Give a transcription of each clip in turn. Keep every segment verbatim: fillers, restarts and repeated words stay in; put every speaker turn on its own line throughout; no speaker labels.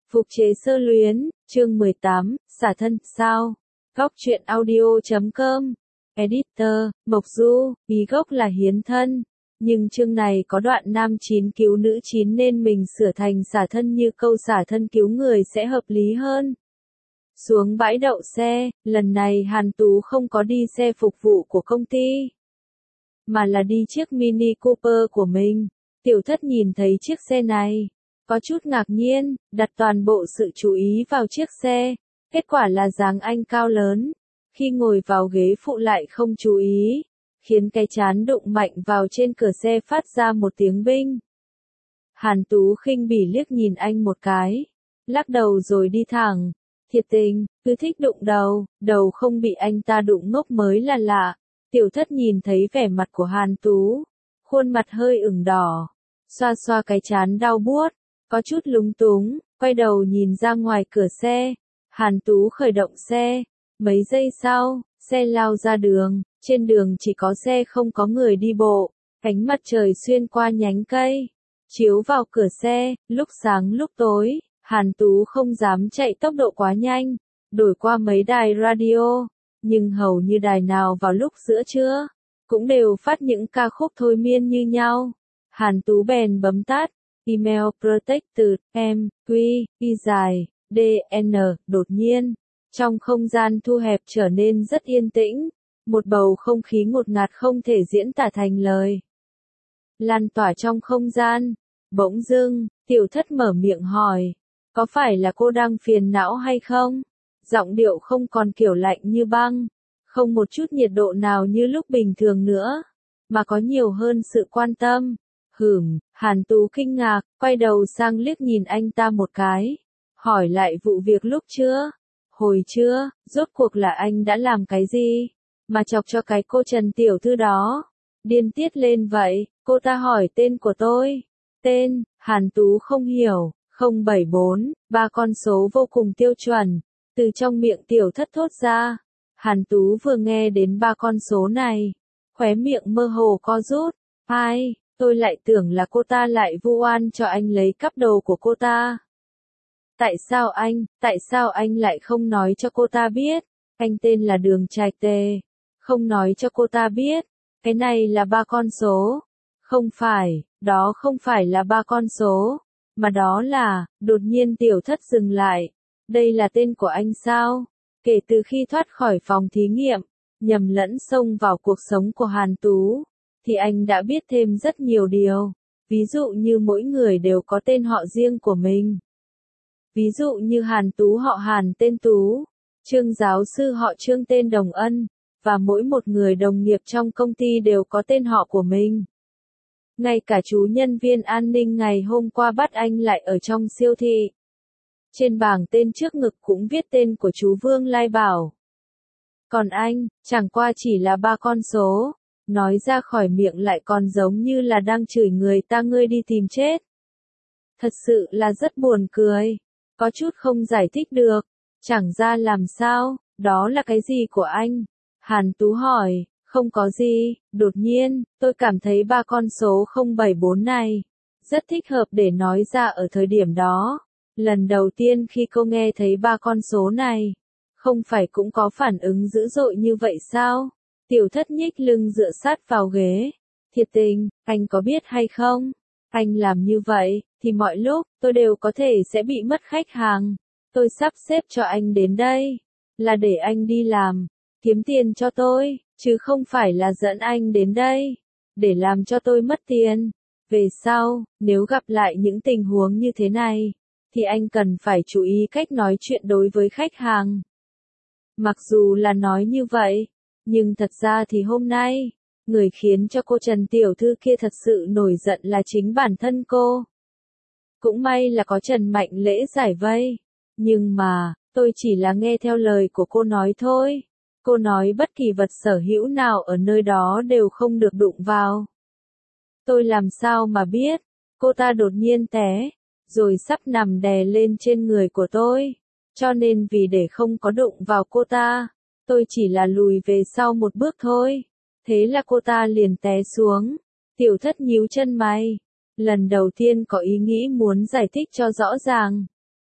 Phục chế sơ luyến, chương mười tám, xả thân, sao? Góc truyện audio chấm com. Editor, Mộc Du, ý gốc là hiến thân. Nhưng chương này có đoạn nam chín cứu nữ chín nên mình sửa thành xả thân như câu xả thân cứu người sẽ hợp lý hơn. Xuống bãi đậu xe, lần này Hàn Tú không có đi xe phục vụ của công ty, mà là đi chiếc Mini Cooper của mình. Tiểu Thất nhìn thấy chiếc xe này, có chút ngạc nhiên, đặt toàn bộ sự chú ý vào chiếc xe. Kết quả là dáng anh cao lớn, khi ngồi vào ghế phụ lại không chú ý, khiến cái trán đụng mạnh vào trên cửa xe phát ra một tiếng binh. Hàn Tú khinh bỉ liếc nhìn anh một cái, lắc đầu rồi đi thẳng. Thiệt tình, cứ thích đụng đầu, đầu không bị anh ta đụng ngốc mới là lạ. Tiểu Thất nhìn thấy vẻ mặt của Hàn Tú, khuôn mặt hơi ửng đỏ, xoa xoa cái trán đau buốt, có chút lúng túng, quay đầu nhìn ra ngoài cửa xe. Hàn Tú khởi động xe, mấy giây sau, xe lao ra đường, trên đường chỉ có xe không có người đi bộ, ánh mặt trời xuyên qua nhánh cây, chiếu vào cửa xe, lúc sáng lúc tối, Hàn Tú không dám chạy tốc độ quá nhanh, đổi qua mấy đài radio, nhưng hầu như đài nào vào lúc giữa trưa, cũng đều phát những ca khúc thôi miên như nhau. Hàn Tú bèn bấm tắt, email protected, em, quy, y dài, dn, đột nhiên, trong không gian thu hẹp trở nên rất yên tĩnh, một bầu không khí ngột ngạt không thể diễn tả thành lời. Lan tỏa trong không gian, bỗng dưng, Tiểu Thất mở miệng hỏi, có phải là cô đang phiền não hay không? Giọng điệu không còn kiểu lạnh như băng, không một chút nhiệt độ nào như lúc bình thường nữa, mà có nhiều hơn sự quan tâm. Hửm, Hàn Tú kinh ngạc, quay đầu sang liếc nhìn anh ta một cái, hỏi lại vụ việc lúc trưa. Hồi trưa, rốt cuộc là anh đã làm cái gì, mà chọc cho cái cô Trần tiểu thư đó điên tiết lên vậy? Cô ta hỏi tên của tôi. Tên, Hàn Tú không hiểu. không bảy bốn, ba con số vô cùng tiêu chuẩn, từ trong miệng Tiểu Thất thốt ra. Hàn Tú vừa nghe đến ba con số này, khóe miệng mơ hồ co rút. Ai, tôi lại tưởng là cô ta lại vu oan cho anh lấy cắp đồ của cô ta. Tại sao anh, tại sao anh lại không nói cho cô ta biết, anh tên là Đường Trạch Tề, không nói cho cô ta biết, cái này là ba con số. Không phải, đó không phải là ba con số, mà đó là, đột nhiên Tiểu Thất dừng lại. Đây là tên của anh sao? Kể từ khi thoát khỏi phòng thí nghiệm, nhầm lẫn xông vào cuộc sống của Hàn Tú, thì anh đã biết thêm rất nhiều điều. Ví dụ như mỗi người đều có tên họ riêng của mình. Ví dụ như Hàn Tú họ Hàn tên Tú, Trương giáo sư họ Trương tên Đồng Ân, và mỗi một người đồng nghiệp trong công ty đều có tên họ của mình. Ngay cả chú nhân viên an ninh ngày hôm qua bắt anh lại ở trong siêu thị, trên bảng tên trước ngực cũng viết tên của chú Vương Lai Bảo. Còn anh, chẳng qua chỉ là ba con số, nói ra khỏi miệng lại còn giống như là đang chửi người ta ngươi đi tìm chết. Thật sự là rất buồn cười, có chút không giải thích được, chẳng ra làm sao, đó là cái gì của anh? Hàn Tú hỏi. Không có gì, đột nhiên, tôi cảm thấy ba con số không bảy bốn này rất thích hợp để nói ra ở thời điểm đó. Lần đầu tiên khi cô nghe thấy ba con số này, không phải cũng có phản ứng dữ dội như vậy sao? Tiểu Thất nhích lưng dựa sát vào ghế. Thiệt tình, anh có biết hay không? Anh làm như vậy, thì mọi lúc, tôi đều có thể sẽ bị mất khách hàng. Tôi sắp xếp cho anh đến đây, là để anh đi làm, kiếm tiền cho tôi, chứ không phải là dẫn anh đến đây, để làm cho tôi mất tiền. Về sau, nếu gặp lại những tình huống như thế này, thì anh cần phải chú ý cách nói chuyện đối với khách hàng. Mặc dù là nói như vậy, nhưng thật ra thì hôm nay, người khiến cho cô Trần tiểu thư kia thật sự nổi giận là chính bản thân cô. Cũng may là có Trần Mạnh Lễ giải vây, nhưng mà, tôi chỉ là nghe theo lời của cô nói thôi. Cô nói bất kỳ vật sở hữu nào ở nơi đó đều không được đụng vào. Tôi làm sao mà biết, cô ta đột nhiên té, rồi sắp nằm đè lên trên người của tôi. Cho nên vì để không có đụng vào cô ta, tôi chỉ là lùi về sau một bước thôi. Thế là cô ta liền té xuống. Tiểu Thất nhíu chân mày, lần đầu tiên có ý nghĩ muốn giải thích cho rõ ràng.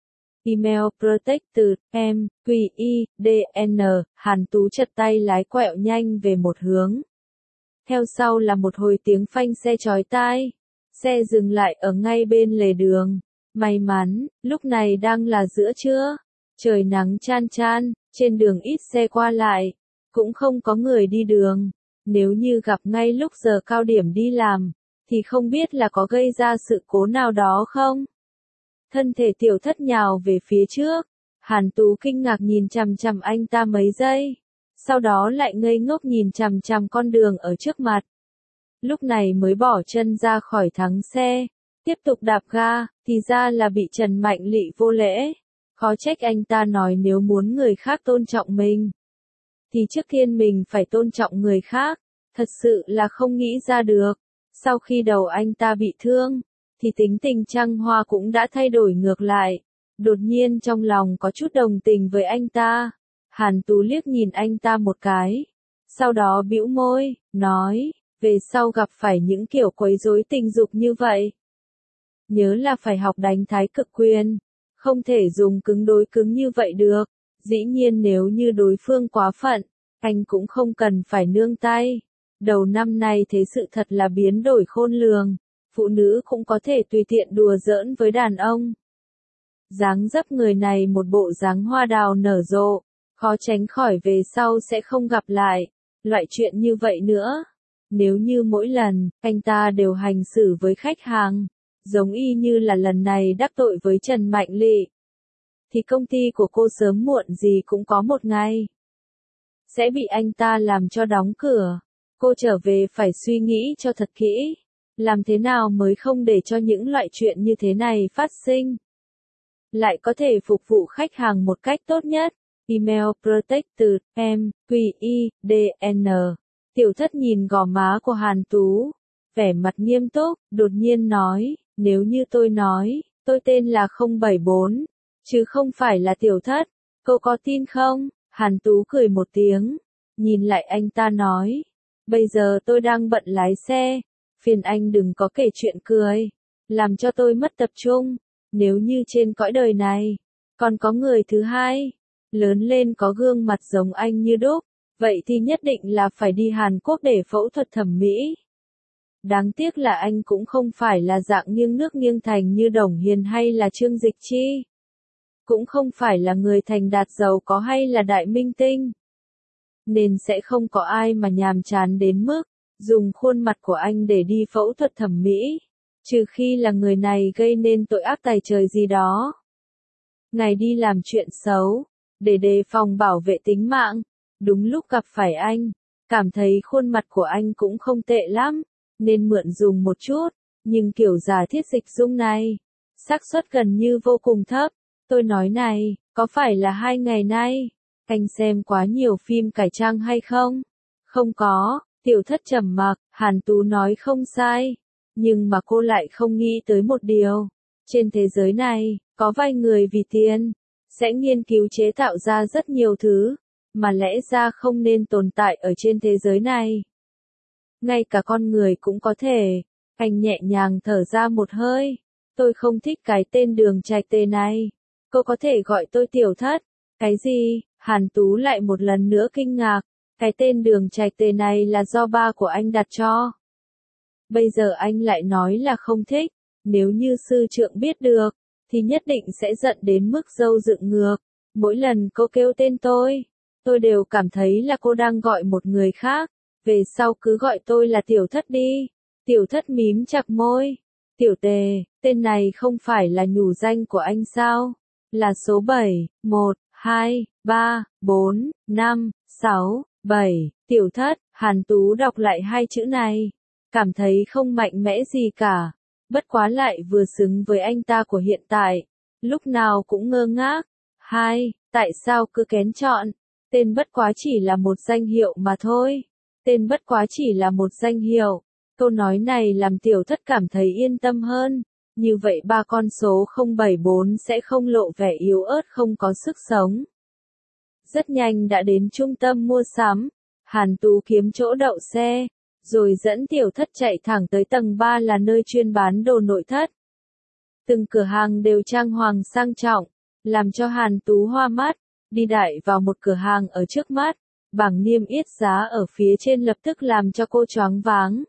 Email Protected, em, quy i, đê en, Hàn Tú chật tay lái quẹo nhanh về một hướng. Theo sau là một hồi tiếng phanh xe chói tai. Xe dừng lại ở ngay bên lề đường. May mắn, lúc này đang là giữa trưa. Trời nắng chan chan, trên đường ít xe qua lại. Cũng không có người đi đường. Nếu như gặp ngay lúc giờ cao điểm đi làm, thì không biết là có gây ra sự cố nào đó không? Thân thể tiểu thất nhào về phía trước. Hàn Tú kinh ngạc nhìn chằm chằm anh ta mấy giây. Sau đó lại ngây ngốc nhìn chằm chằm con đường ở trước mặt. Lúc này mới bỏ chân ra khỏi thắng xe. Tiếp tục đạp ga, thì ra là bị Trần Mạnh Lị vô lễ. Khó trách anh ta nói nếu muốn người khác tôn trọng mình, thì trước tiên mình phải tôn trọng người khác. Thật sự là không nghĩ ra được. Sau khi đầu anh ta bị thương, thì tính tình Trăng Hoa cũng đã thay đổi ngược lại. Đột nhiên trong lòng có chút đồng tình với anh ta. Hàn Tú liếc nhìn anh ta một cái. Sau đó bĩu môi, nói, về sau gặp phải những kiểu quấy rối tình dục như vậy, nhớ là phải học đánh thái cực quyền. Không thể dùng cứng đối cứng như vậy được. Dĩ nhiên nếu như đối phương quá phận, anh cũng không cần phải nương tay. Đầu năm nay thế sự thật là biến đổi khôn lường. Phụ nữ cũng có thể tùy tiện đùa giỡn với đàn ông. Dáng dấp người này một bộ dáng hoa đào nở rộ. Khó tránh khỏi về sau sẽ không gặp lại loại chuyện như vậy nữa. Nếu như mỗi lần, anh ta đều hành xử với khách hàng, giống y như là lần này đắc tội với Trần Mạnh Lị, thì công ty của cô sớm muộn gì cũng có một ngày sẽ bị anh ta làm cho đóng cửa. Cô trở về phải suy nghĩ cho thật kỹ. Làm thế nào mới không để cho những loại chuyện như thế này phát sinh, lại có thể phục vụ khách hàng một cách tốt nhất. Email Protected, em, quy i, đê en. Tiểu thất nhìn gò má của Hàn Tú, vẻ mặt nghiêm túc, đột nhiên nói, nếu như tôi nói, tôi tên là không bảy bốn, chứ không phải là tiểu thất, cô có tin không? Hàn Tú cười một tiếng, nhìn lại anh ta nói, bây giờ tôi đang bận lái xe, phiền anh đừng có kể chuyện cười, làm cho tôi mất tập trung. Nếu như trên cõi đời này, còn có người thứ hai, lớn lên có gương mặt giống anh như đúc, vậy thì nhất định là phải đi Hàn Quốc để phẫu thuật thẩm mỹ. Đáng tiếc là anh cũng không phải là dạng nghiêng nước nghiêng thành như Đồng Hiền hay là Trương Dịch Chi. Cũng không phải là người thành đạt giàu có hay là đại minh tinh. Nên sẽ không có ai mà nhàm chán đến mức dùng khuôn mặt của anh để đi phẫu thuật thẩm mỹ. Trừ khi là người này gây nên tội ác tày trời gì đó. Ngày đi làm chuyện xấu, để đề phòng bảo vệ tính mạng. Đúng lúc gặp phải anh, cảm thấy khuôn mặt của anh cũng không tệ lắm, nên mượn dùng một chút, nhưng kiểu giả thiết dịch dung này, xác suất gần như vô cùng thấp. Tôi nói này, có phải là hai ngày nay, anh xem quá nhiều phim cải trang hay không? Không có, tiểu thất trầm mặc, Hàn Tú nói không sai, nhưng mà cô lại không nghĩ tới một điều. Trên thế giới này, có vài người vì tiền, sẽ nghiên cứu chế tạo ra rất nhiều thứ, mà lẽ ra không nên tồn tại ở trên thế giới này. Ngay cả con người cũng có thể. Anh nhẹ nhàng thở ra một hơi. Tôi không thích cái tên Đường Trạch Tề này. Cô có thể gọi tôi tiểu thất. Cái gì? Hàn Tú lại một lần nữa kinh ngạc. Cái tên Đường Trạch Tề này là do ba của anh đặt cho. Bây giờ anh lại nói là không thích. Nếu như sư trượng biết được, thì nhất định sẽ giận đến mức râu dựng ngược. Mỗi lần cô kêu tên tôi, tôi đều cảm thấy là cô đang gọi một người khác. Về sau cứ gọi tôi là tiểu thất đi. Tiểu thất mím chặt môi. Tiểu Tề, tên này không phải là nhủ danh của anh sao? Là số bảy, một, hai, ba, bốn, năm, sáu, bảy, tiểu thất. Hàn Tú đọc lại hai chữ này, cảm thấy không mạnh mẽ gì cả. Bất quá lại vừa xứng với anh ta của hiện tại. Lúc nào cũng ngơ ngác. Hai, tại sao cứ kén chọn? Tên bất quá chỉ là một danh hiệu mà thôi. Tên bất quá chỉ là một danh hiệu. Câu nói này làm tiểu thất cảm thấy yên tâm hơn. Như vậy ba con số không bảy bốn sẽ không lộ vẻ yếu ớt không có sức sống. Rất nhanh đã đến trung tâm mua sắm. Hàn Tú kiếm chỗ đậu xe, rồi dẫn tiểu thất chạy thẳng tới tầng ba là nơi chuyên bán đồ nội thất. Từng cửa hàng đều trang hoàng sang trọng, làm cho Hàn Tú hoa mắt, đi đại vào một cửa hàng ở trước mắt, bảng niêm yết giá ở phía trên lập tức làm cho cô choáng váng.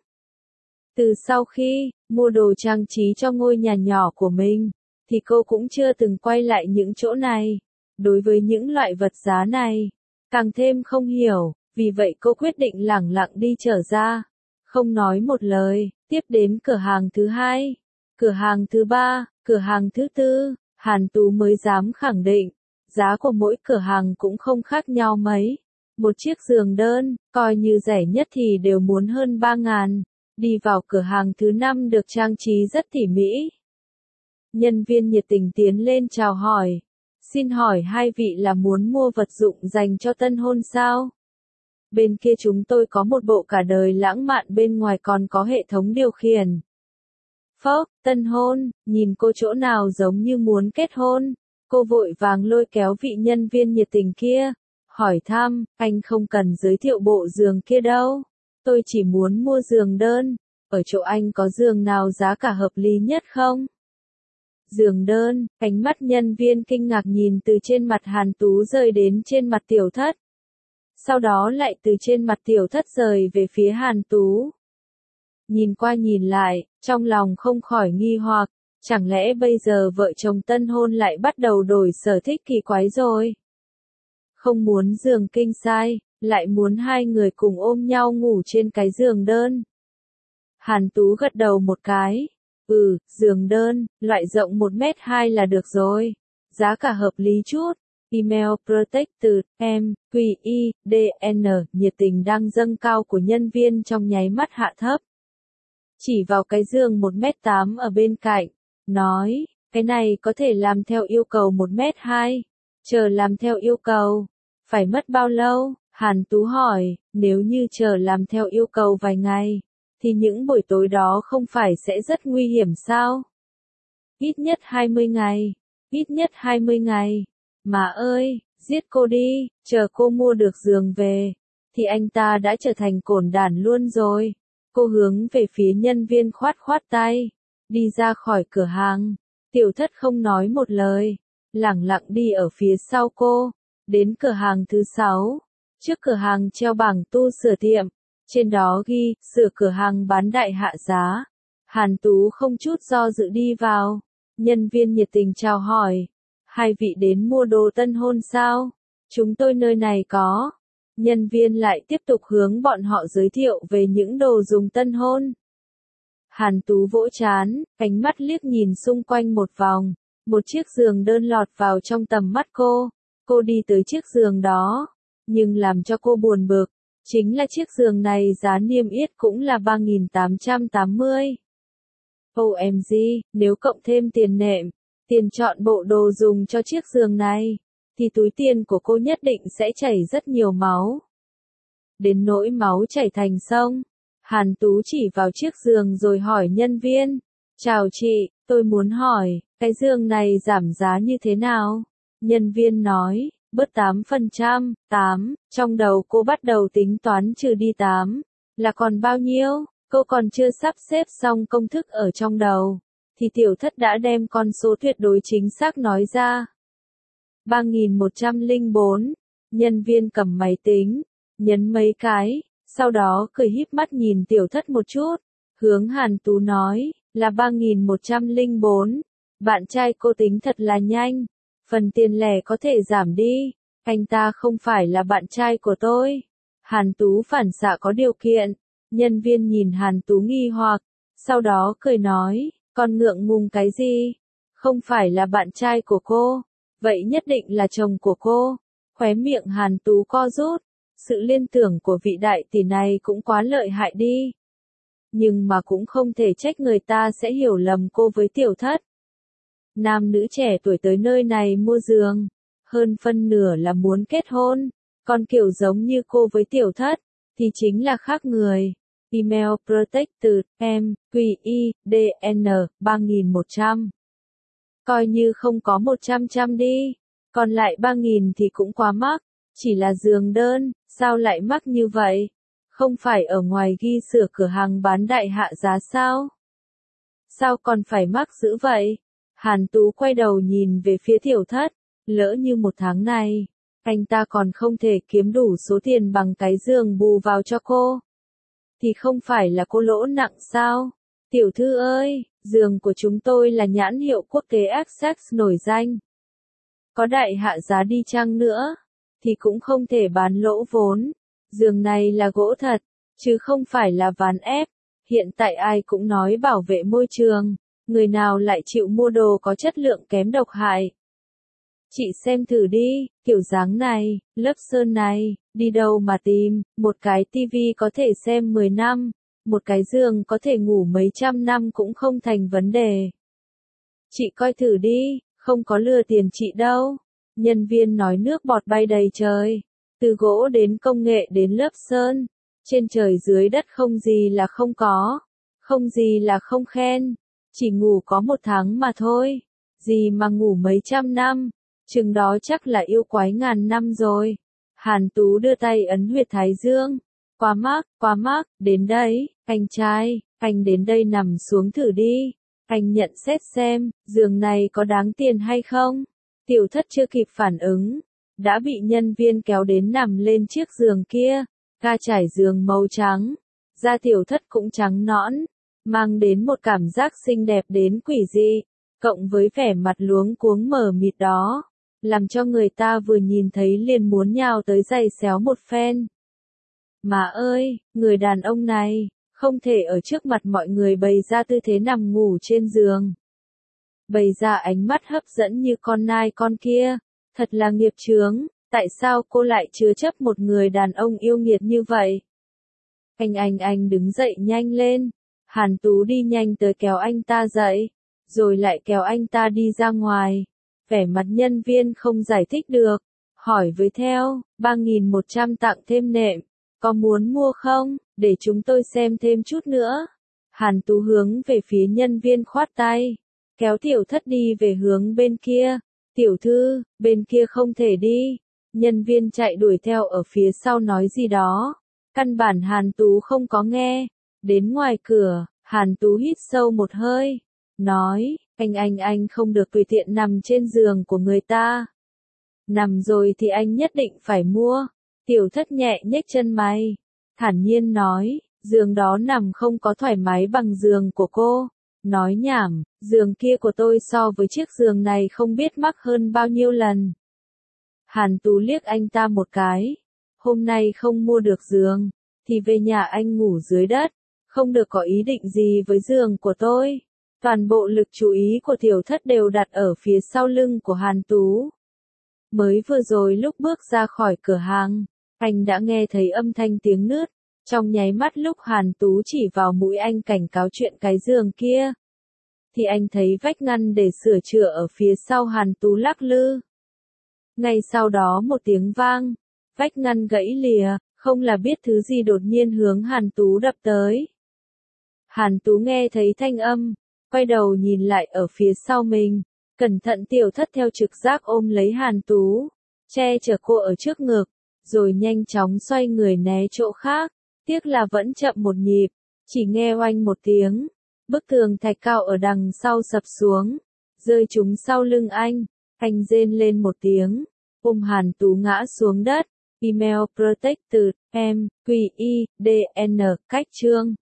Từ sau khi mua đồ trang trí cho ngôi nhà nhỏ của mình, thì cô cũng chưa từng quay lại những chỗ này. Đối với những loại vật giá này, càng thêm không hiểu, vì vậy cô quyết định lẳng lặng đi trở ra, không nói một lời, tiếp đến cửa hàng thứ hai, cửa hàng thứ ba, cửa hàng thứ tư, Hàn Tú mới dám khẳng định, giá của mỗi cửa hàng cũng không khác nhau mấy. Một chiếc giường đơn, coi như rẻ nhất thì đều muốn hơn ba ngàn. Đi vào cửa hàng thứ năm được trang trí rất tỉ mỉ. Nhân viên nhiệt tình tiến lên chào hỏi. Xin hỏi hai vị là muốn mua vật dụng dành cho tân hôn sao? Bên kia chúng tôi có một bộ cả đời lãng mạn, bên ngoài còn có hệ thống điều khiển. Phốc, tân hôn, nhìn cô chỗ nào giống như muốn kết hôn. Cô vội vàng lôi kéo vị nhân viên nhiệt tình kia, hỏi thăm, anh không cần giới thiệu bộ giường kia đâu. Tôi chỉ muốn mua giường đơn, ở chỗ anh có giường nào giá cả hợp lý nhất không? Giường đơn, ánh mắt nhân viên kinh ngạc nhìn từ trên mặt Hàn Tú rời đến trên mặt Tiểu Thất. Sau đó lại từ trên mặt Tiểu Thất rời về phía Hàn Tú. Nhìn qua nhìn lại, trong lòng không khỏi nghi hoặc, chẳng lẽ bây giờ vợ chồng tân hôn lại bắt đầu đổi sở thích kỳ quái rồi? Không muốn giường king size, lại muốn hai người cùng ôm nhau ngủ trên cái giường đơn. Hàn Tú gật đầu một cái. Ừ, giường đơn, loại rộng một mét hai là được rồi. Giá cả hợp lý chút. Email Protected, M, Q, I, D, N, nhiệt tình đang dâng cao của nhân viên trong nháy mắt hạ thấp. Chỉ vào cái giường một mét tám ở bên cạnh, nói, cái này có thể làm theo yêu cầu một mét hai. Chờ làm theo yêu cầu, phải mất bao lâu? Hàn Tú hỏi, nếu như chờ làm theo yêu cầu vài ngày, thì những buổi tối đó không phải sẽ rất nguy hiểm sao? Ít nhất hai mươi ngày, ít nhất hai mươi ngày. Mà ơi, giết cô đi, chờ cô mua được giường về, thì anh ta đã trở thành cổn đản luôn rồi. Cô hướng về phía nhân viên khoát khoát tay, đi ra khỏi cửa hàng. Tiểu Thất không nói một lời, lẳng lặng đi ở phía sau cô, đến cửa hàng thứ sáu. Trước cửa hàng treo bảng tu sửa tiệm, trên đó ghi, sửa cửa hàng bán đại hạ giá. Hàn Tú không chút do dự đi vào, nhân viên nhiệt tình chào hỏi, hai vị đến mua đồ tân hôn sao? Chúng tôi nơi này có. Nhân viên lại tiếp tục hướng bọn họ giới thiệu về những đồ dùng tân hôn. Hàn Tú vỗ trán, ánh mắt liếc nhìn xung quanh một vòng, một chiếc giường đơn lọt vào trong tầm mắt cô. Cô đi tới chiếc giường đó, nhưng làm cho cô buồn bực, chính là chiếc giường này giá niêm yết cũng là ba nghìn tám trăm tám mươi. O M G, nếu cộng thêm tiền nệm, tiền chọn bộ đồ dùng cho chiếc giường này, thì túi tiền của cô nhất định sẽ chảy rất nhiều máu. Đến nỗi máu chảy thành sông. Hàn Tú chỉ vào chiếc giường rồi hỏi nhân viên, chào chị, tôi muốn hỏi, cái giường này giảm giá như thế nào? Nhân viên nói, bớt tám phần trăm, tám, trong đầu cô bắt đầu tính toán trừ đi tám, là còn bao nhiêu? Cô còn chưa sắp xếp xong công thức ở trong đầu, thì Tiểu Thất đã đem con số tuyệt đối chính xác nói ra. ba nghìn một trăm lẻ bốn, nhân viên cầm máy tính, nhấn mấy cái, sau đó cười híp mắt nhìn Tiểu Thất một chút, hướng Hàn Tú nói, là ba nghìn một trăm lẻ bốn, bạn trai cô tính thật là nhanh, phần tiền lẻ có thể giảm đi, anh ta không phải là bạn trai của tôi. Hàn Tú phản xạ có điều kiện, nhân viên nhìn Hàn Tú nghi hoặc, sau đó cười nói, con ngượng ngùng cái gì, không phải là bạn trai của cô, vậy nhất định là chồng của cô. Khóe miệng Hàn Tú co rút, sự liên tưởng của vị đại tỷ này cũng quá lợi hại đi. Nhưng mà cũng không thể trách người ta sẽ hiểu lầm cô với Tiểu Thất. Nam nữ trẻ tuổi tới nơi này mua giường, hơn phân nửa là muốn kết hôn, còn kiểu giống như cô với Tiểu Thất, thì chính là khác người. Email Protected, M, Q, I, D, N, ba nghìn một trăm. Coi như không có một trăm trăm đi, còn lại ba nghìn thì cũng quá mắc, chỉ là giường đơn, sao lại mắc như vậy? Không phải ở ngoài ghi sửa cửa hàng bán đại hạ giá sao? Sao còn phải mắc dữ vậy? Hàn Tú quay đầu nhìn về phía Tiểu Thất, Lỡ như một tháng này, anh ta còn không thể kiếm đủ số tiền bằng cái giường bù vào cho cô, thì không phải là cô lỗ nặng sao? Tiểu thư ơi, giường của chúng tôi là nhãn hiệu quốc tế Essex nổi danh. Có đại hạ giá đi chăng nữa, thì cũng không thể bán lỗ vốn. Giường này là gỗ thật, chứ không phải là ván ép. Hiện tại ai cũng nói bảo vệ môi trường, người nào lại chịu mua đồ có chất lượng kém độc hại. Chị xem thử đi, kiểu dáng này, lớp sơn này, đi đâu mà tìm, một cái tivi có thể xem mười năm, một cái giường có thể ngủ mấy trăm năm cũng không thành vấn đề. Chị coi thử đi, không có lừa tiền chị đâu. Nhân viên nói nước bọt bay đầy trời, từ gỗ đến công nghệ đến lớp sơn, trên trời dưới đất không gì là không có, không gì là không khen, chỉ ngủ có một tháng mà thôi, gì mà ngủ mấy trăm năm. Chừng đó chắc là yêu quái ngàn năm rồi. Hàn Tú đưa tay ấn huyệt thái dương. Quá mắc, quá mắc, đến đây, anh trai, anh đến đây nằm xuống thử đi. Anh nhận xét xem, giường này có đáng tiền hay không? Tiểu thất chưa kịp phản ứng, đã bị nhân viên kéo đến nằm lên chiếc giường kia. Ga trải giường màu trắng, da tiểu thất cũng trắng nõn, mang đến một cảm giác xinh đẹp đến quỷ dị, cộng với vẻ mặt luống cuống mờ mịt đó, làm cho người ta vừa nhìn thấy liền muốn nhào tới giày xéo một phen. Mà ơi, người đàn ông này, không thể ở trước mặt mọi người bày ra tư thế nằm ngủ trên giường. Bày ra ánh mắt hấp dẫn như con nai con kia, thật là nghiệp chướng, tại sao cô lại chứa chấp một người đàn ông yêu nghiệt như vậy? Anh anh anh đứng dậy nhanh lên, Hàn Tú đi nhanh tới kéo anh ta dậy, rồi lại kéo anh ta đi ra ngoài. Vẻ mặt nhân viên không giải thích được, hỏi với theo, ba nghìn một trăm tặng thêm nệm, có muốn mua không, để chúng tôi xem thêm chút nữa. Hàn Tú hướng về phía nhân viên khoát tay, kéo tiểu thất đi về hướng bên kia. Tiểu thư, bên kia không thể đi. Nhân viên chạy đuổi theo ở phía sau nói gì đó. Căn bản Hàn Tú không có nghe. Đến ngoài cửa, Hàn Tú hít sâu một hơi, nói, anh anh anh không được tùy tiện nằm trên giường của người ta. Nằm rồi thì anh nhất định phải mua. Tiểu thất nhẹ nhếch chân mày, thản nhiên nói, giường đó nằm không có thoải mái bằng giường của cô. Nói nhảm, giường kia của tôi so với chiếc giường này không biết mắc hơn bao nhiêu lần. Hàn Tú liếc anh ta một cái, hôm nay không mua được giường, thì về nhà anh ngủ dưới đất, không được có ý định gì với giường của tôi. Toàn bộ lực chú ý của tiểu thất đều đặt ở phía sau lưng của Hàn Tú. Mới vừa rồi lúc bước ra khỏi cửa hàng, anh đã nghe thấy âm thanh tiếng nứt. Trong nháy mắt lúc Hàn Tú chỉ vào mũi anh cảnh cáo chuyện cái giường kia, thì anh thấy vách ngăn để sửa chữa ở phía sau Hàn Tú lắc lư. Ngay sau đó một tiếng vang, vách ngăn gãy lìa, không là biết thứ gì đột nhiên hướng Hàn Tú đập tới. Hàn Tú nghe thấy thanh âm, quay đầu nhìn lại ở phía sau mình, cẩn thận tiểu thất theo trực giác ôm lấy Hàn Tú, che chở cô ở trước ngực, rồi nhanh chóng xoay người né chỗ khác. Tiếc là vẫn chậm một nhịp, chỉ nghe oanh một tiếng, bức tường thạch cao ở đằng sau sập xuống, rơi trúng sau lưng anh, anh rên lên một tiếng, ôm Hàn Tú ngã xuống đất. Email Protected, M, Q I, D N, cách chương.